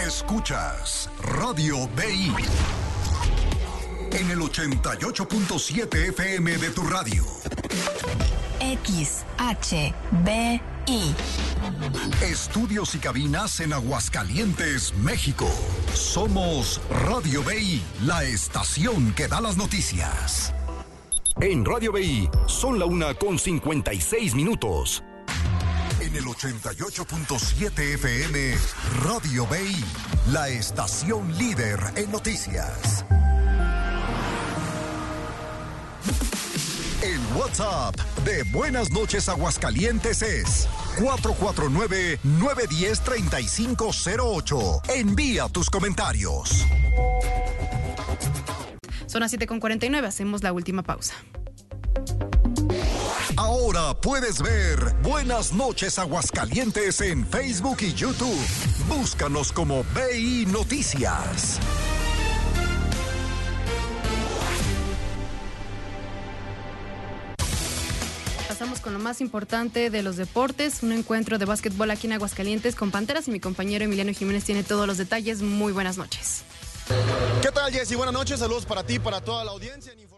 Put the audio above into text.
Escuchas Radio BI en el 88.7 FM de tu radio. XHBI. Estudios y cabinas en Aguascalientes, México. Somos Radio BI, la estación que da las noticias. En Radio BI son la 1:56. En el 88.7 FM, Radio BI, la estación líder en noticias. El WhatsApp de Buenas Noches Aguascalientes es 449-910-3508. Envía tus comentarios. Son las 7:49, hacemos la última pausa. Ahora puedes ver Buenas Noches Aguascalientes en Facebook y YouTube. Búscanos como BI Noticias. Pasamos con lo más importante de los deportes, un encuentro de básquetbol aquí en Aguascalientes con Panteras y mi compañero Emiliano Jiménez tiene todos los detalles. Muy buenas noches. ¿Qué tal, Jessy? Buenas noches, saludos para ti, para toda la audiencia.